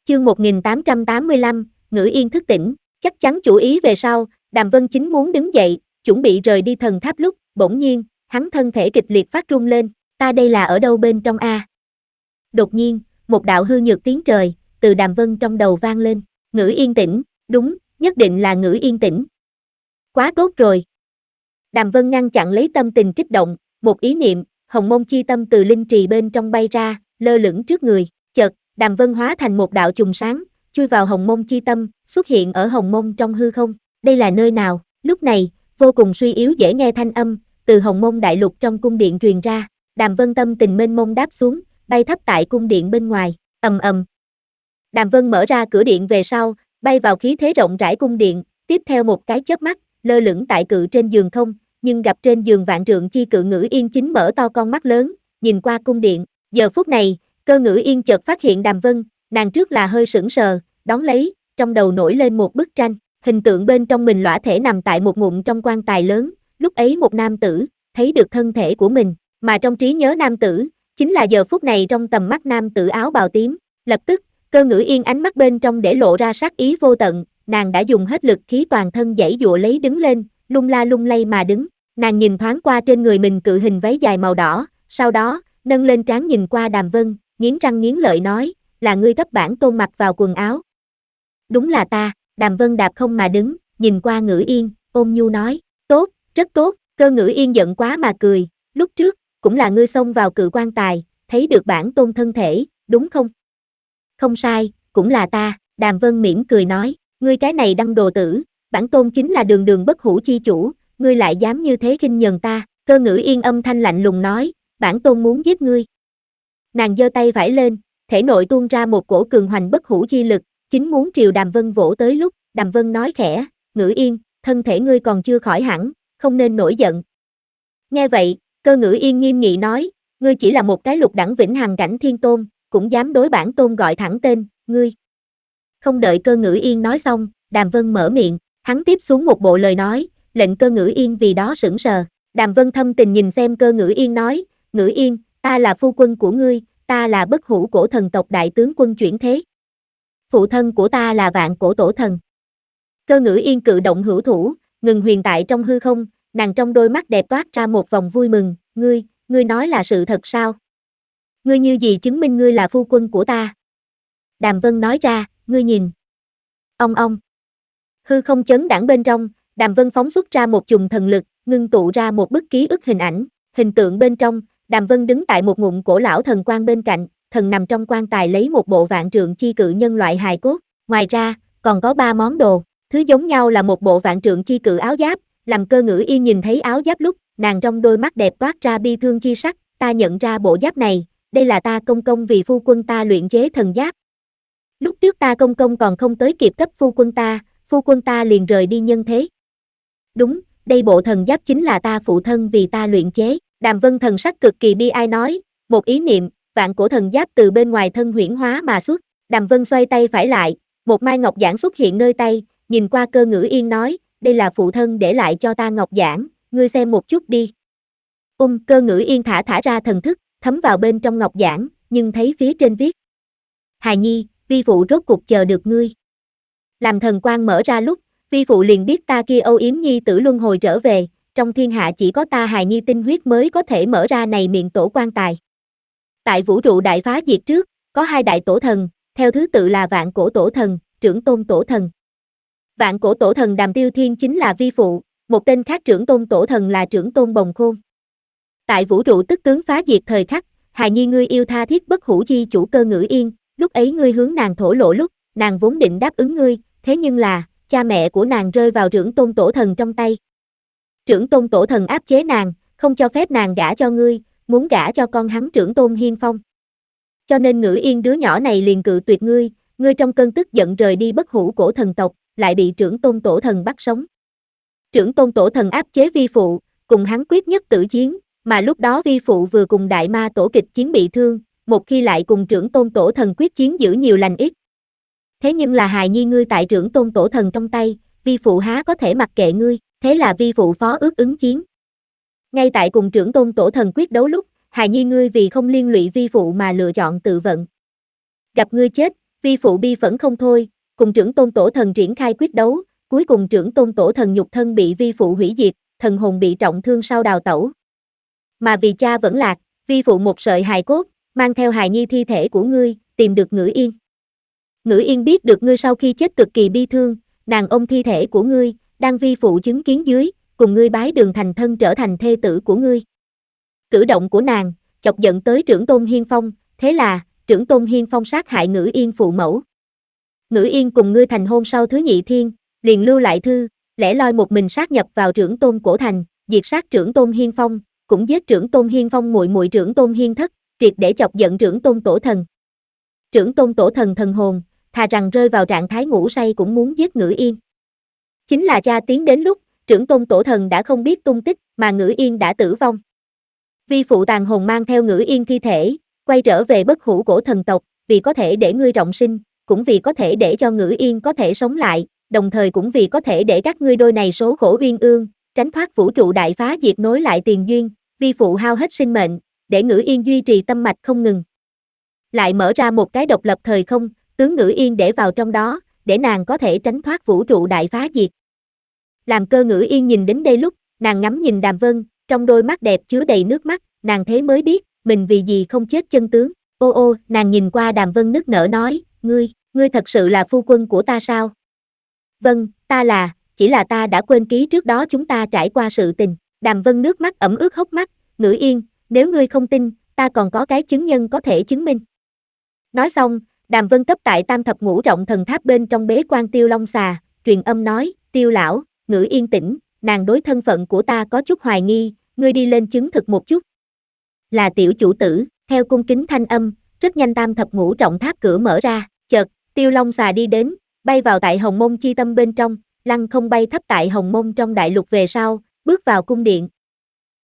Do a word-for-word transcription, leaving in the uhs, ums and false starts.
Chương một nghìn tám trăm tám mươi lăm, Ngữ Yên thức tỉnh, chắc chắn chủ ý về sau, Đàm Vân Chính muốn đứng dậy, chuẩn bị rời đi thần tháp lúc, bỗng nhiên, hắn thân thể kịch liệt phát run lên, ta đây là ở đâu bên trong a? Đột nhiên, một đạo hư nhược tiếng trời, từ Đàm Vân trong đầu vang lên, Ngữ Yên tỉnh, đúng, nhất định là Ngữ Yên tỉnh. Quá tốt rồi. Đàm Vân ngăn chặn lấy tâm tình kích động, một ý niệm, hồng mông chi tâm từ linh trì bên trong bay ra, lơ lửng trước người, chợt, Đàm Vân hóa thành một đạo chùm sáng, chui vào hồng mông chi tâm, xuất hiện ở hồng mông trong hư không. Đây là nơi nào? Lúc này, vô cùng suy yếu dễ nghe thanh âm, từ hồng mông đại lục trong cung điện truyền ra. Đàm Vân tâm tình mênh mông đáp xuống, bay thấp tại cung điện bên ngoài, ầm ầm. Đàm Vân mở ra cửa điện về sau, bay vào khí thế rộng rãi cung điện, tiếp theo một cái chớp mắt, lơ lửng tại cự trên giường không, nhưng gặp trên giường vạn trượng chi cự Ngữ Yên chính mở to con mắt lớn, nhìn qua cung điện. Giờ phút này, Cơ Ngữ Yên chợt phát hiện Đàm Vân, nàng trước là hơi sững sờ, đón lấy, trong đầu nổi lên một bức tranh, hình tượng bên trong mình lõa thể nằm tại một ngụm trong quan tài lớn, lúc ấy một nam tử, thấy được thân thể của mình, mà trong trí nhớ nam tử, chính là giờ phút này trong tầm mắt nam tử áo bào tím, lập tức, Cơ Ngữ Yên ánh mắt bên trong để lộ ra sát ý vô tận, nàng đã dùng hết lực khí toàn thân giãy giụa lấy đứng lên, lung la lung lay mà đứng, nàng nhìn thoáng qua trên người mình cự hình váy dài màu đỏ, sau đó, nâng lên trán nhìn qua Đàm Vân, nghiến răng nghiến lợi nói, là ngươi cấp bản tôn mặc vào quần áo. Đúng là ta, Đàm Vân đạp không mà đứng, nhìn qua Ngữ Yên, ôn nhu nói, tốt, rất tốt, Cơ Ngữ Yên giận quá mà cười, lúc trước, cũng là ngươi xông vào cự quan tài, thấy được bản tôn thân thể, đúng không? Không sai, cũng là ta, Đàm Vân mỉm cười nói, ngươi cái này đăng đồ tử, bản tôn chính là đường đường bất hủ chi chủ, ngươi lại dám như thế khinh nhờn ta, Cơ Ngữ Yên âm thanh lạnh lùng nói, bản tôn muốn giết ngươi. Nàng giơ tay phải lên, thể nội tuôn ra một cổ cường hoành bất hủ chi lực, chính muốn triều Đàm Vân vỗ tới lúc, Đàm Vân nói khẽ, Ngữ Yên, thân thể ngươi còn chưa khỏi hẳn, không nên nổi giận. Nghe vậy, Cơ Ngữ Yên nghiêm nghị nói, ngươi chỉ là một cái lục đẳng vĩnh hằng cảnh thiên tôn, cũng dám đối bản tôn gọi thẳng tên, ngươi. Không đợi Cơ Ngữ Yên nói xong, Đàm Vân mở miệng, hắn tiếp xuống một bộ lời nói, lệnh Cơ Ngữ Yên vì đó sững sờ. Đàm Vân thâm tình nhìn xem Cơ Ngữ Yên nói, Ngữ Yên, ta là phu quân của ngươi, ta là bất hủ cổ thần tộc đại tướng quân chuyển thế. Phụ thân của ta là vạn cổ tổ thần. Cơ Ngữ Yên cự động hữu thủ, ngừng huyền tại trong hư không, nàng trong đôi mắt đẹp toát ra một vòng vui mừng, ngươi, ngươi nói là sự thật sao? Ngươi như gì chứng minh ngươi là phu quân của ta? Đàm Vân nói ra, ngươi nhìn. Ông ông. Hư không chấn đãng bên trong, Đàm Vân phóng xuất ra một chùm thần lực, ngưng tụ ra một bức ký ức hình ảnh, hình tượng bên trong, Đàm Vân đứng tại một ngụm cổ lão thần quan bên cạnh, thần nằm trong quan tài lấy một bộ vạn trượng chi cự nhân loại hài cốt, ngoài ra, còn có ba món đồ, thứ giống nhau là một bộ vạn trượng chi cự áo giáp, làm Cơ Ngữ Yên nhìn thấy áo giáp lúc, nàng trong đôi mắt đẹp toát ra bi thương chi sắc, ta nhận ra bộ giáp này, đây là ta công công vì phu quân ta luyện chế thần giáp. Lúc trước ta công công còn không tới kịp cấp phu quân ta, phu quân ta liền rời đi nhân thế. Đúng, đây bộ thần giáp chính là ta phụ thân vì ta luyện chế. Đàm Vân thần sắc cực kỳ bi ai nói, một ý niệm, vạn cổ thần giáp từ bên ngoài thân huyễn hóa mà xuất. Đàm Vân xoay tay phải lại, một mai ngọc giản xuất hiện nơi tay, nhìn qua Cơ Ngữ Yên nói, đây là phụ thân để lại cho ta ngọc giản, ngươi xem một chút đi. Ung, Cơ Ngữ Yên thả thả ra thần thức, thấm vào bên trong ngọc giản, nhưng thấy phía trên viết. Hài nhi, vi phụ rốt cuộc chờ được ngươi. Làm thần quang mở ra lúc, vi phụ liền biết ta kia âu yếm nhi tử luân hồi trở về, trong thiên hạ chỉ có ta hài nhi tinh huyết mới có thể mở ra này miệng tổ quan tài. Tại vũ trụ đại phá diệt trước, có hai đại tổ thần, theo thứ tự là vạn cổ tổ thần, trưởng tôn tổ thần. Vạn cổ tổ thần Đàm Tiêu Thiên chính là vi phụ, một tên khác trưởng tôn tổ thần là trưởng tôn Bồng Khôn. Tại vũ trụ tức tướng phá diệt thời khắc, hài nhi ngươi yêu tha thiết bất hủ chi chủ Cơ Ngữ Yên, lúc ấy ngươi hướng nàng thổ lộ lúc, nàng vốn định đáp ứng ngươi, thế nhưng là, cha mẹ của nàng rơi vào trưởng tôn tổ thần trong tay. Trưởng tôn tổ thần áp chế nàng, không cho phép nàng gả cho ngươi, muốn gả cho con hắn trưởng tôn Hiên Phong. Cho nên Ngữ Yên đứa nhỏ này liền cự tuyệt ngươi, ngươi trong cơn tức giận rời đi bất hủ cổ thần tộc, lại bị trưởng tôn tổ thần bắt sống. Trưởng tôn tổ thần áp chế vi phụ, cùng hắn quyết nhất tử chiến, mà lúc đó vi phụ vừa cùng đại ma tổ kịch chiến bị thương, một khi lại cùng trưởng tôn tổ thần quyết chiến giữ nhiều lành ít. Thế nhưng là hài nhi ngươi tại trưởng tôn tổ thần trong tay, vi phụ há có thể mặc kệ ngươi, thế là vi phụ phó ước ứng chiến. Ngay tại cùng trưởng tôn tổ thần quyết đấu lúc, hài nhi ngươi vì không liên lụy vi phụ mà lựa chọn tự vận. Gặp ngươi chết, Vi phụ bi phẫn không thôi, cùng trưởng tôn tổ thần triển khai quyết đấu, cuối cùng trưởng tôn tổ thần nhục thân bị vi phụ hủy diệt, thần hồn bị trọng thương sau đào tẩu. Mà vì cha vẫn lạc, vi phụ một sợi hài cốt, mang theo hài nhi thi thể của ngươi, tìm được Ngữ Yên. Ngữ Yên biết được ngươi sau khi chết cực kỳ bi thương, nàng ôm thi thể của ngươi, đang vi phụ chứng kiến dưới, cùng ngươi bái đường thành thân trở thành thê tử của ngươi. Cử động của nàng, chọc giận tới trưởng tôn Hiên Phong, thế là, trưởng tôn Hiên Phong sát hại Ngữ Yên phụ mẫu. Ngữ Yên cùng ngươi thành hôn sau thứ nhị thiên, liền lưu lại thư, lẻ loi một mình sát nhập vào trưởng tôn cổ thành, diệt sát trưởng tôn Hiên Phong, cũng giết trưởng tôn Hiên Phong muội muội trưởng tôn Hiên Thất, triệt để chọc giận trưởng tôn tổ thần. Trưởng tôn tổ thần thần hồn, thà rằng rơi vào trạng thái ngủ say cũng muốn giết Ngữ Yên. Chính là cha tiến đến lúc, trưởng tôn tổ thần đã không biết tung tích, mà Ngữ Yên đã tử vong. Vi phụ tàn hồn mang theo Ngữ Yên thi thể, quay trở về bất hủ cổ thần tộc, vì có thể để ngươi rộng sinh, cũng vì có thể để cho Ngữ Yên có thể sống lại, đồng thời cũng vì có thể để các ngươi đôi này số khổ uyên ương, tránh thoát vũ trụ đại phá diệt nối lại tiền duyên, vi phụ hao hết sinh mệnh, để Ngữ Yên duy trì tâm mạch không ngừng. Lại mở ra một cái độc lập thời không, tướng Ngữ Yên để vào trong đó, để nàng có thể tránh thoát vũ trụ đại phá diệt. Làm Cơ Ngữ Yên nhìn đến đây lúc, nàng ngắm nhìn Đàm Vân, trong đôi mắt đẹp chứa đầy nước mắt, nàng thế mới biết, mình vì gì không chết chân tướng. Ô ô, nàng nhìn qua Đàm Vân nức nở nói, ngươi, ngươi thật sự là phu quân của ta sao? Vâng, ta là, chỉ là ta đã quên ký trước đó chúng ta trải qua sự tình. Đàm Vân nước mắt ẩm ướt hốc mắt, Ngữ Yên, nếu ngươi không tin, ta còn có cái chứng nhân có thể chứng minh. Nói xong, Đàm Vân cấp tại Tam Thập Ngũ Trọng Thần Tháp bên trong bế quan Tiêu Long Xà, truyền âm nói, Tiêu lão, Ngữ Yên tỉnh, nàng đối thân phận của ta có chút hoài nghi, ngươi đi lên chứng thực một chút. Là tiểu chủ tử, theo cung kính thanh âm, rất nhanh Tam Thập Ngũ Trọng Tháp cửa mở ra, chợt, Tiêu Long Xà đi đến, bay vào tại Hồng Mông chi tâm bên trong, lăng không bay thấp tại Hồng Mông trong đại lục về sau, bước vào cung điện,